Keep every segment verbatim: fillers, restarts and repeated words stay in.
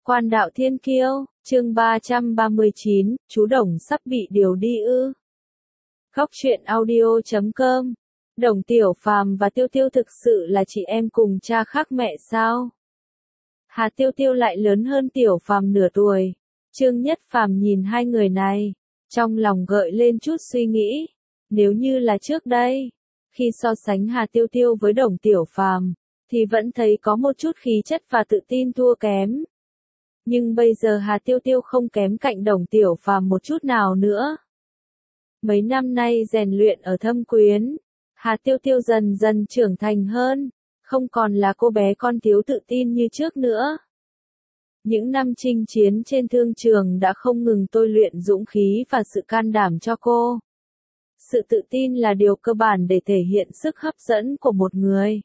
Quan đạo thiên kiêu, chương ba trăm ba mươi chín, chú Đồng sắp bị điều đi ư. Góc truyện audio chấm com. Đồng Tiểu Phàm và Tiêu Tiêu thực sự là chị em cùng cha khác mẹ sao? Hà Tiêu Tiêu lại lớn hơn Tiểu Phàm nửa tuổi. Trương Nhất Phàm nhìn hai người này, trong lòng gợi lên chút suy nghĩ. Nếu như là trước đây, khi so sánh Hà Tiêu Tiêu với Đồng Tiểu Phàm, thì vẫn thấy có một chút khí chất và tự tin thua kém. Nhưng bây giờ Hà Tiêu Tiêu không kém cạnh Đồng Tiểu Phàm một chút nào nữa. Mấy năm nay rèn luyện ở Thâm Quyến, Hà Tiêu Tiêu dần dần trưởng thành hơn, không còn là cô bé con thiếu tự tin như trước nữa. Những năm chinh chiến trên thương trường đã không ngừng tôi luyện dũng khí và sự can đảm cho cô. Sự tự tin là điều cơ bản để thể hiện sức hấp dẫn của một người.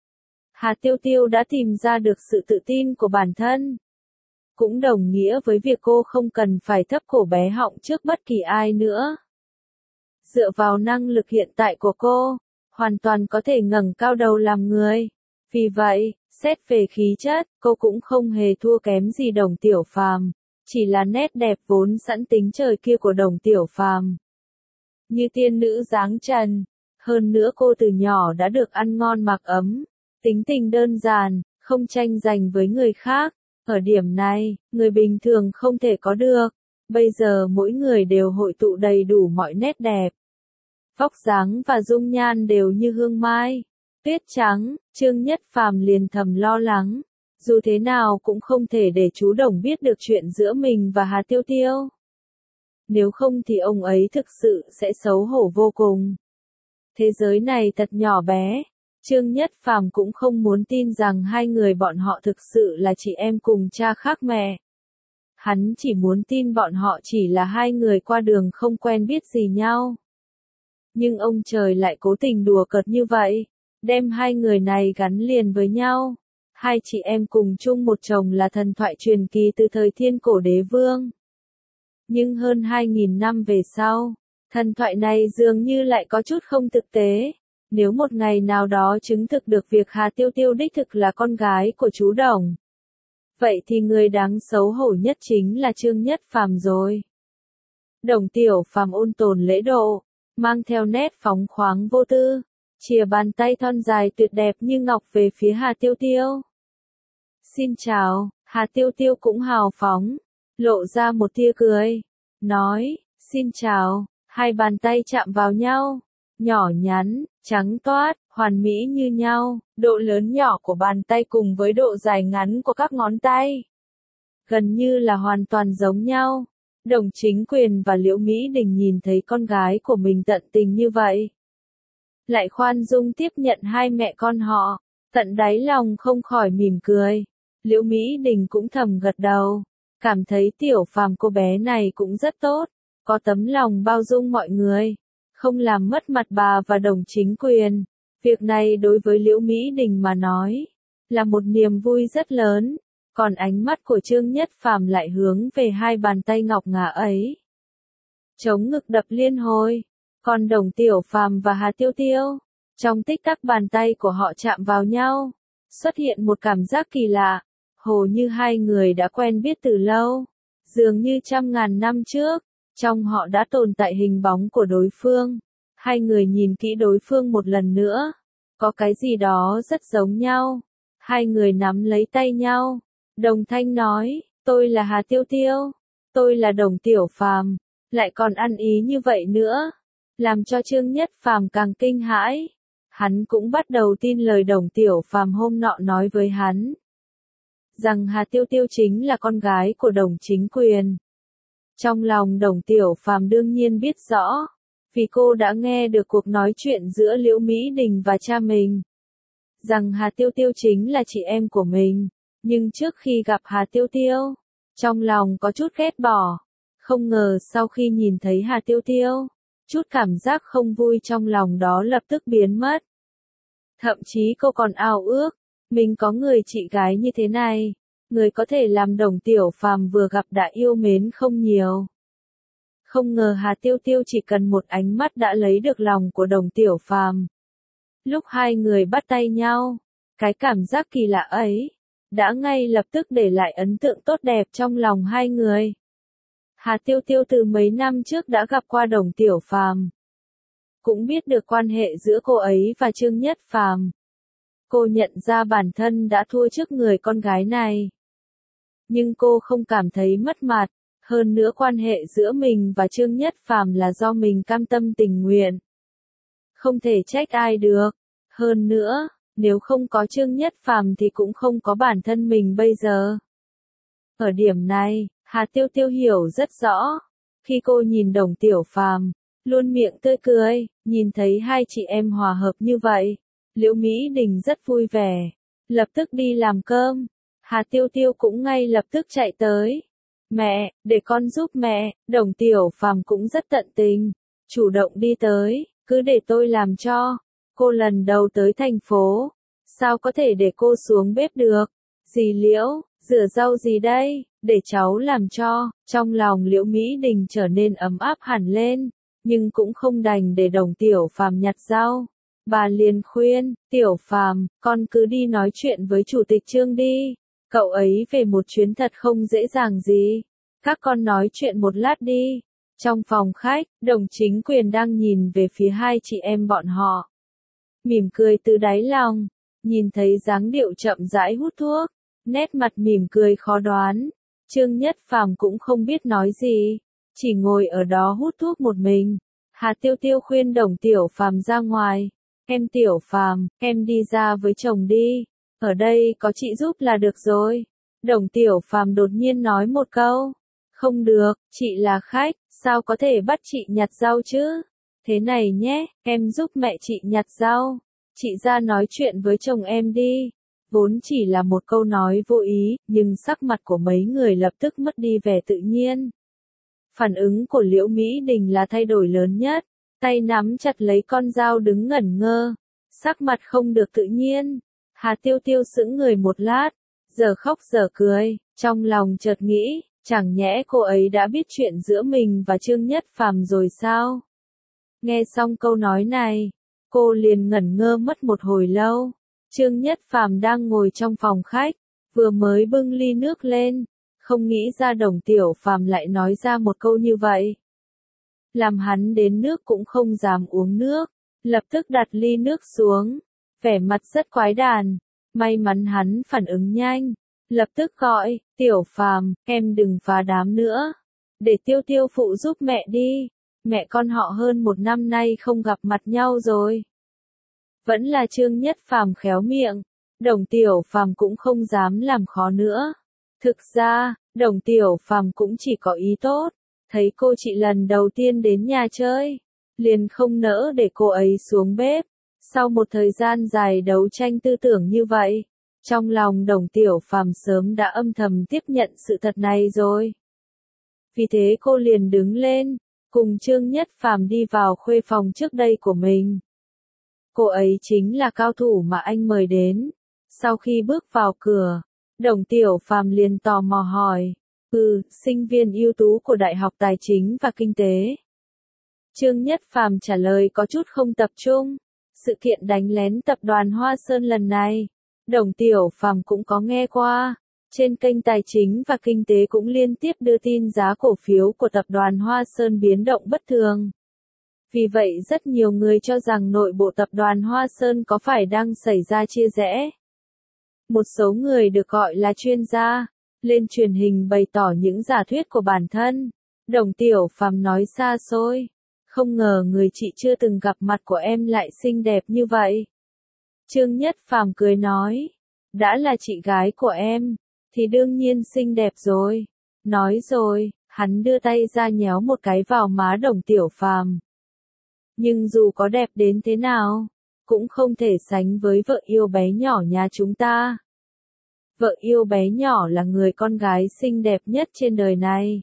Hà Tiêu Tiêu đã tìm ra được sự tự tin của bản thân. Cũng đồng nghĩa với việc cô không cần phải thấp cổ bé họng trước bất kỳ ai nữa. Dựa vào năng lực hiện tại của cô, hoàn toàn có thể ngẩng cao đầu làm người. Vì vậy, xét về khí chất, cô cũng không hề thua kém gì Đồng Tiểu Phàm, chỉ là nét đẹp vốn sẵn tính trời kia của Đồng Tiểu Phàm. Như tiên nữ dáng trần, hơn nữa cô từ nhỏ đã được ăn ngon mặc ấm, tính tình đơn giản, không tranh giành với người khác. Ở điểm này, người bình thường không thể có được. Bây giờ mỗi người đều hội tụ đầy đủ mọi nét đẹp. Vóc dáng và dung nhan đều như hương mai, tuyết trắng. Trương Nhất Phàm liền thầm lo lắng. Dù thế nào cũng không thể để chú Đồng biết được chuyện giữa mình và Hà Tiêu Tiêu. Nếu không thì ông ấy thực sự sẽ xấu hổ vô cùng. Thế giới này thật nhỏ bé. Trương Nhất Phàm cũng không muốn tin rằng hai người bọn họ thực sự là chị em cùng cha khác mẹ. Hắn chỉ muốn tin bọn họ chỉ là hai người qua đường không quen biết gì nhau. Nhưng ông trời lại cố tình đùa cợt như vậy, đem hai người này gắn liền với nhau. Hai chị em cùng chung một chồng là thần thoại truyền kỳ từ thời thiên cổ đế vương. Nhưng hơn hai nghìn năm về sau, thần thoại này dường như lại có chút không thực tế. Nếu một ngày nào đó chứng thực được việc Hà Tiêu Tiêu đích thực là con gái của chú Đồng, vậy thì người đáng xấu hổ nhất chính là Trương Nhất Phàm rồi. Đồng Tiểu Phàm ôn tồn lễ độ, mang theo nét phóng khoáng vô tư, chìa bàn tay thon dài tuyệt đẹp như ngọc về phía Hà Tiêu Tiêu. Xin chào. Hà Tiêu Tiêu cũng hào phóng, lộ ra một tia cười, nói, xin chào. Hai bàn tay chạm vào nhau, nhỏ nhắn, trắng toát, hoàn mỹ như nhau. Độ lớn nhỏ của bàn tay cùng với độ dài ngắn của các ngón tay gần như là hoàn toàn giống nhau. Đồng Chính Quyền và Liễu Mỹ Đình nhìn thấy con gái của mình tận tình như vậy, lại khoan dung tiếp nhận hai mẹ con họ, tận đáy lòng không khỏi mỉm cười. Liễu Mỹ Đình cũng thầm gật đầu, cảm thấy Tiểu Phàm cô bé này cũng rất tốt, có tấm lòng bao dung mọi người, không làm mất mặt bà và Đồng Chính Quyền. Việc này đối với Liễu Mỹ Đình mà nói, là một niềm vui rất lớn, còn ánh mắt của Trương Nhất Phàm lại hướng về hai bàn tay ngọc ngà ấy. Chống ngực đập liên hồi, còn Đồng Tiểu Phàm và Hà Tiêu Tiêu, trong tích tắc bàn tay của họ chạm vào nhau, xuất hiện một cảm giác kỳ lạ, hồ như hai người đã quen biết từ lâu, dường như trăm ngàn năm trước, trong họ đã tồn tại hình bóng của đối phương. Hai người nhìn kỹ đối phương một lần nữa, có cái gì đó rất giống nhau. Hai người nắm lấy tay nhau, đồng thanh nói, tôi là Hà Tiêu Tiêu, tôi là Đồng Tiểu Phàm, lại còn ăn ý như vậy nữa, làm cho Trương Nhất Phàm càng kinh hãi. Hắn cũng bắt đầu tin lời Đồng Tiểu Phàm hôm nọ nói với hắn, rằng Hà Tiêu Tiêu chính là con gái của Đồng Chính Quyền. Trong lòng Đồng Tiểu Phàm đương nhiên biết rõ, vì cô đã nghe được cuộc nói chuyện giữa Liễu Mỹ Đình và cha mình, rằng Hà Tiêu Tiêu chính là chị em của mình. Nhưng trước khi gặp Hà Tiêu Tiêu, trong lòng có chút ghét bỏ, không ngờ sau khi nhìn thấy Hà Tiêu Tiêu, chút cảm giác không vui trong lòng đó lập tức biến mất. Thậm chí cô còn ao ước, mình có người chị gái như thế này, người có thể làm Đồng Tiểu Phàm vừa gặp đã yêu mến không nhiều. Không ngờ Hà Tiêu Tiêu chỉ cần một ánh mắt đã lấy được lòng của Đồng Tiểu Phàm. Lúc hai người bắt tay nhau, cái cảm giác kỳ lạ ấy, đã ngay lập tức để lại ấn tượng tốt đẹp trong lòng hai người. Hà Tiêu Tiêu từ mấy năm trước đã gặp qua Đồng Tiểu Phàm, cũng biết được quan hệ giữa cô ấy và Trương Nhất Phàm. Cô nhận ra bản thân đã thua trước người con gái này. Nhưng cô không cảm thấy mất mặt, hơn nữa quan hệ giữa mình và Trương Nhất Phàm là do mình cam tâm tình nguyện. Không thể trách ai được. Hơn nữa, nếu không có Trương Nhất Phàm thì cũng không có bản thân mình bây giờ. Ở điểm này, Hà Tiêu Tiêu hiểu rất rõ. Khi cô nhìn Đồng Tiểu Phàm, luôn miệng tươi cười, nhìn thấy hai chị em hòa hợp như vậy, Liễu Mỹ Đình rất vui vẻ, lập tức đi làm cơm. Hà Tiêu Tiêu cũng ngay lập tức chạy tới. Mẹ, để con giúp mẹ. Đồng Tiểu Phàm cũng rất tận tình, chủ động đi tới, cứ để tôi làm cho. Cô lần đầu tới thành phố, sao có thể để cô xuống bếp được? Dì Liễu, rửa rau gì đây? Để cháu làm cho. Trong lòng Liễu Mỹ Đình trở nên ấm áp hẳn lên, nhưng cũng không đành để Đồng Tiểu Phàm nhặt rau. Bà liền khuyên, Tiểu Phàm, con cứ đi nói chuyện với Chủ tịch Trương đi. Cậu ấy về một chuyến thật không dễ dàng gì. Các con nói chuyện một lát đi. Trong phòng khách, Đồng Chính Quyền đang nhìn về phía hai chị em bọn họ. Mỉm cười từ đáy lòng, nhìn thấy dáng điệu chậm rãi hút thuốc, nét mặt mỉm cười khó đoán. Trương Nhất Phàm cũng không biết nói gì, chỉ ngồi ở đó hút thuốc một mình. Hà Tiêu Tiêu khuyên Đồng Tiểu Phàm ra ngoài. Em Tiểu Phàm, em đi ra với chồng đi. Ở đây có chị giúp là được rồi. Đồng Tiểu Phàm đột nhiên nói một câu. Không được, chị là khách, sao có thể bắt chị nhặt rau chứ? Thế này nhé, em giúp mẹ chị nhặt rau. Chị ra nói chuyện với chồng em đi. Vốn chỉ là một câu nói vô ý, nhưng sắc mặt của mấy người lập tức mất đi vẻ tự nhiên. Phản ứng của Liễu Mỹ Đình là thay đổi lớn nhất, tay nắm chặt lấy con dao đứng ngẩn ngơ, sắc mặt không được tự nhiên. Hà Tiêu Tiêu sững người một lát, giờ khóc giờ cười, trong lòng chợt nghĩ, chẳng nhẽ cô ấy đã biết chuyện giữa mình và Trương Nhất Phàm rồi sao? Nghe xong câu nói này, cô liền ngẩn ngơ mất một hồi lâu. Trương Nhất Phàm đang ngồi trong phòng khách, vừa mới bưng ly nước lên, không nghĩ ra Đồng Tiểu Phàm lại nói ra một câu như vậy. Làm hắn đến nước cũng không dám uống nước, lập tức đặt ly nước xuống, vẻ mặt rất quái đản. May mắn hắn phản ứng nhanh, lập tức gọi, Tiểu Phàm, em đừng phá đám nữa, để Tiêu Tiêu phụ giúp mẹ đi, mẹ con họ hơn một năm nay không gặp mặt nhau rồi. Vẫn là Trương Nhất Phàm khéo miệng, Đồng Tiểu Phàm cũng không dám làm khó nữa. Thực ra, Đồng Tiểu Phàm cũng chỉ có ý tốt, thấy cô chị lần đầu tiên đến nhà chơi, liền không nỡ để cô ấy xuống bếp. Sau một thời gian dài đấu tranh tư tưởng như vậy, trong lòng Đồng Tiểu Phàm sớm đã âm thầm tiếp nhận sự thật này rồi. Vì thế cô liền đứng lên, cùng Trương Nhất Phàm đi vào khuê phòng trước đây của mình. Cô ấy chính là cao thủ mà anh mời đến. Sau khi bước vào cửa, Đồng Tiểu Phàm liền tò mò hỏi, ừ, sinh viên ưu tú của Đại học Tài chính và Kinh tế. Trương Nhất Phàm trả lời có chút không tập trung. Sự kiện đánh lén tập đoàn Hoa Sơn lần này, Đồng Tiểu Phàm cũng có nghe qua. Trên kênh Tài chính và Kinh tế cũng liên tiếp đưa tin giá cổ phiếu của tập đoàn Hoa Sơn biến động bất thường. Vì vậy rất nhiều người cho rằng nội bộ tập đoàn Hoa Sơn có phải đang xảy ra chia rẽ. Một số người được gọi là chuyên gia, lên truyền hình bày tỏ những giả thuyết của bản thân. Đồng Tiểu Phàm nói xa xôi, không ngờ người chị chưa từng gặp mặt của em lại xinh đẹp như vậy. Trương Nhất Phàm cười nói, đã là chị gái của em, thì đương nhiên xinh đẹp rồi. Nói rồi, hắn đưa tay ra nhéo một cái vào má Đồng Tiểu Phàm. Nhưng dù có đẹp đến thế nào, cũng không thể sánh với vợ yêu bé nhỏ nhà chúng ta. Vợ yêu bé nhỏ là người con gái xinh đẹp nhất trên đời này.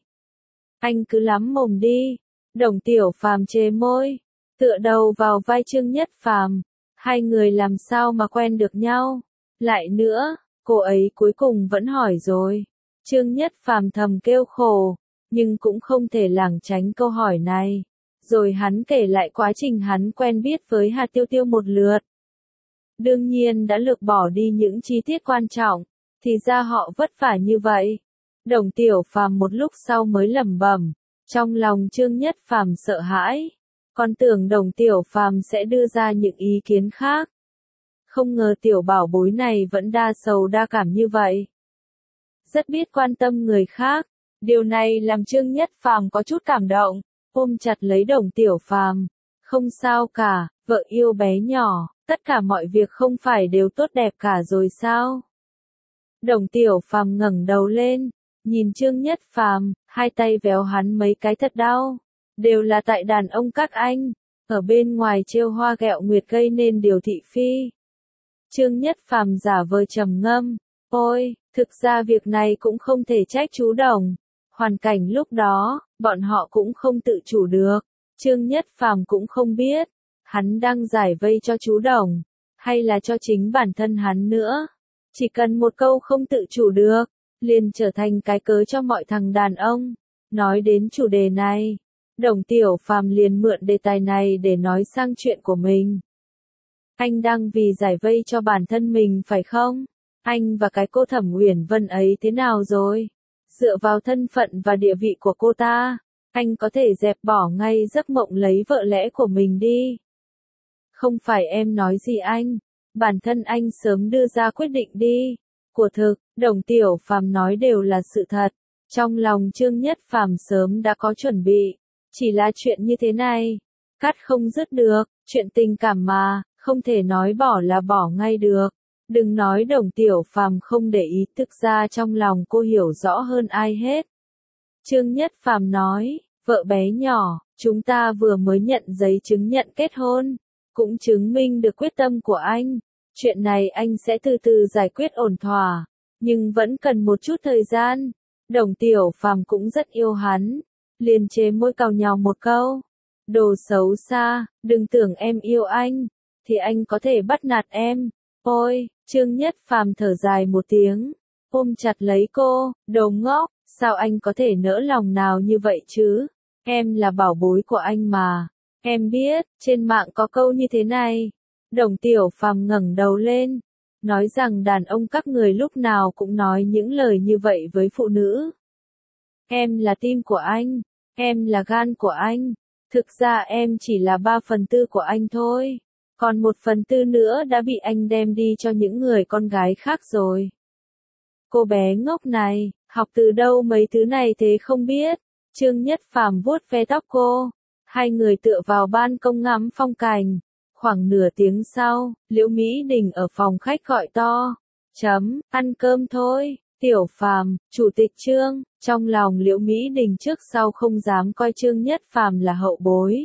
Anh cứ lắm mồm đi. Đồng Tiểu Phàm chê môi, tựa đầu vào vai Trương Nhất Phàm. Hai người làm sao mà quen được nhau? Lại nữa, cô ấy cuối cùng vẫn hỏi rồi. Trương Nhất Phàm thầm kêu khổ, nhưng cũng không thể lảng tránh câu hỏi này. Rồi hắn kể lại quá trình hắn quen biết với Hà Tiêu Tiêu một lượt. Đương nhiên đã lược bỏ đi những chi tiết quan trọng, thì ra họ vất vả như vậy. Đồng Tiểu Phàm một lúc sau mới lẩm bẩm, trong lòng Trương Nhất Phàm sợ hãi, còn tưởng Đồng Tiểu Phàm sẽ đưa ra những ý kiến khác. Không ngờ tiểu bảo bối này vẫn đa sầu đa cảm như vậy. Rất biết quan tâm người khác, điều này làm Trương Nhất Phàm có chút cảm động, ôm chặt lấy Đồng Tiểu Phàm. Không sao cả, vợ yêu bé nhỏ, tất cả mọi việc không phải đều tốt đẹp cả rồi sao? Đồng Tiểu Phàm ngẩng đầu lên, nhìn Trương Nhất Phàm, hai tay véo hắn mấy cái thật đau. Đều là tại đàn ông các anh, ở bên ngoài trêu hoa ghẹo nguyệt gây nên điều thị phi. Trương Nhất Phàm giả vờ trầm ngâm, ôi, thực ra việc này cũng không thể trách chú Đồng. Hoàn cảnh lúc đó, bọn họ cũng không tự chủ được. Trương Nhất Phàm cũng không biết, hắn đang giải vây cho chú Đồng, hay là cho chính bản thân hắn nữa. Chỉ cần một câu không tự chủ được, liền trở thành cái cớ cho mọi thằng đàn ông. Nói đến chủ đề này, Đồng Tiểu Phàm liền mượn đề tài này để nói sang chuyện của mình. Anh đang vì giải vây cho bản thân mình phải không? Anh và cái cô Thẩm Uyển Vân ấy thế nào rồi? Dựa vào thân phận và địa vị của cô ta, anh có thể dẹp bỏ ngay giấc mộng lấy vợ lẽ của mình đi. Không phải em nói gì anh, bản thân anh sớm đưa ra quyết định đi. Của thực, Đồng Tiểu Phàm nói đều là sự thật. Trong lòng Trương Nhất Phàm sớm đã có chuẩn bị. Chỉ là chuyện như thế này, cắt không dứt được, chuyện tình cảm mà, không thể nói bỏ là bỏ ngay được. Đừng nói Đồng Tiểu Phàm không để ý, thực ra trong lòng cô hiểu rõ hơn ai hết. Trương Nhất Phàm nói, vợ bé nhỏ, chúng ta vừa mới nhận giấy chứng nhận kết hôn, cũng chứng minh được quyết tâm của anh. Chuyện này anh sẽ từ từ giải quyết ổn thỏa, nhưng vẫn cần một chút thời gian. Đồng Tiểu Phàm cũng rất yêu hắn, liền chế môi cào nhào một câu. Đồ xấu xa, đừng tưởng em yêu anh, thì anh có thể bắt nạt em. Ôi, Trương Nhất Phàm thở dài một tiếng, ôm chặt lấy cô, đồ ngốc, sao anh có thể nỡ lòng nào như vậy chứ? Em là bảo bối của anh mà. Em biết, trên mạng có câu như thế này. Đồng Tiểu Phàm ngẩng đầu lên, nói rằng đàn ông các người lúc nào cũng nói những lời như vậy với phụ nữ. Em là tim của anh, em là gan của anh, thực ra em chỉ là ba phần tư của anh thôi, còn một phần tư nữa đã bị anh đem đi cho những người con gái khác rồi. Cô bé ngốc này, học từ đâu mấy thứ này thế không biết. Trương Nhất Phàm vuốt ve tóc cô, hai người tựa vào ban công ngắm phong cảnh. Khoảng nửa tiếng sau, Liễu Mỹ Đình ở phòng khách gọi to, chấm, ăn cơm thôi. Tiểu Phàm, Chủ tịch Trương, trong lòng Liễu Mỹ Đình trước sau không dám coi Trương Nhất Phàm là hậu bối.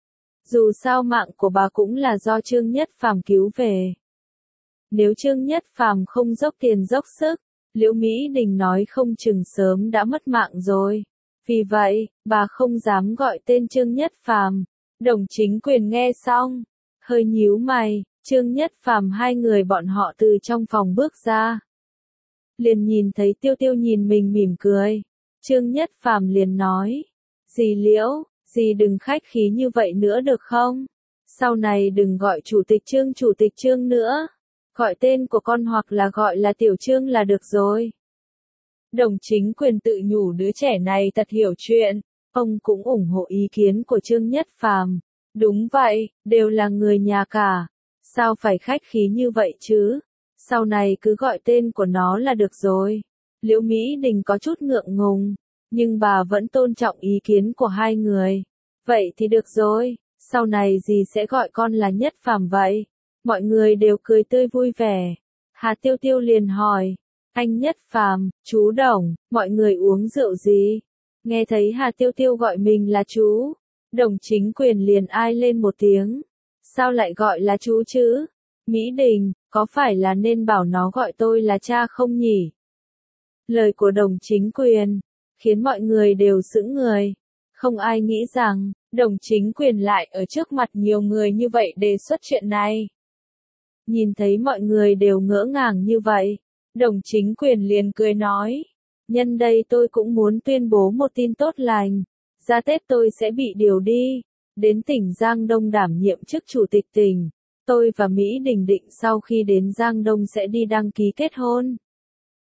Dù sao mạng của bà cũng là do Trương Nhất Phàm cứu về. Nếu Trương Nhất Phàm không dốc tiền dốc sức, Liễu Mỹ Đình nói không chừng sớm đã mất mạng rồi. Vì vậy, bà không dám gọi tên Trương Nhất Phàm. Đồng Chính Quyền nghe xong, hơi nhíu mày. Trương Nhất Phàm hai người bọn họ từ trong phòng bước ra, liền nhìn thấy Tiêu Tiêu nhìn mình mỉm cười. Trương Nhất Phàm liền nói, dì Liễu, dì đừng khách khí như vậy nữa được không? Sau này đừng gọi Chủ tịch Trương Chủ tịch Trương nữa, gọi tên của con hoặc là gọi là Tiểu Trương là được rồi. Đồng Chính Quyền tự nhủ đứa trẻ này thật hiểu chuyện, ông cũng ủng hộ ý kiến của Trương Nhất Phàm. Đúng vậy, đều là người nhà cả, sao phải khách khí như vậy chứ? Sau này cứ gọi tên của nó là được rồi. Liễu Mỹ Đình có chút ngượng ngùng, nhưng bà vẫn tôn trọng ý kiến của hai người. Vậy thì được rồi, sau này dì sẽ gọi con là Nhất Phàm vậy. Mọi người đều cười tươi vui vẻ. Hà Tiêu Tiêu liền hỏi, anh Nhất Phàm, chú Đồng, mọi người uống rượu gì? Nghe thấy Hà Tiêu Tiêu gọi mình là chú, Đồng Chính Quyền liền ai lên một tiếng. Sao lại gọi là chú chứ? Mỹ Đình, có phải là nên bảo nó gọi tôi là cha không nhỉ? Lời của Đồng Chính Quyền khiến mọi người đều sững người. Không ai nghĩ rằng, Đồng Chính Quyền lại ở trước mặt nhiều người như vậy đề xuất chuyện này. Nhìn thấy mọi người đều ngỡ ngàng như vậy, Đồng Chính Quyền liền cười nói, nhân đây tôi cũng muốn tuyên bố một tin tốt lành. Ra Tết tôi sẽ bị điều đi, đến tỉnh Giang Đông đảm nhiệm chức chủ tịch tỉnh. Tôi và Mỹ Đình định sau khi đến Giang Đông sẽ đi đăng ký kết hôn.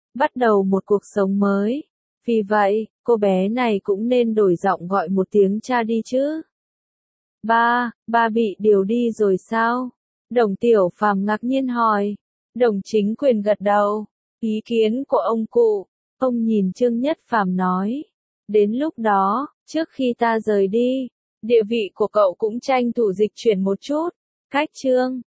bắt đầu một cuộc sống mới. Vì vậy, cô bé này cũng nên đổi giọng gọi một tiếng cha đi chứ. Ba, ba bị điều đi rồi sao? Đồng Tiểu Phàm ngạc nhiên hỏi. Đồng Chính Quyền gật đầu. Ý kiến của ông cụ. Ông nhìn Trương Nhất Phàm nói. Đến lúc đó, trước khi ta rời đi, địa vị của cậu cũng tranh thủ dịch chuyển một chút. Cách Trương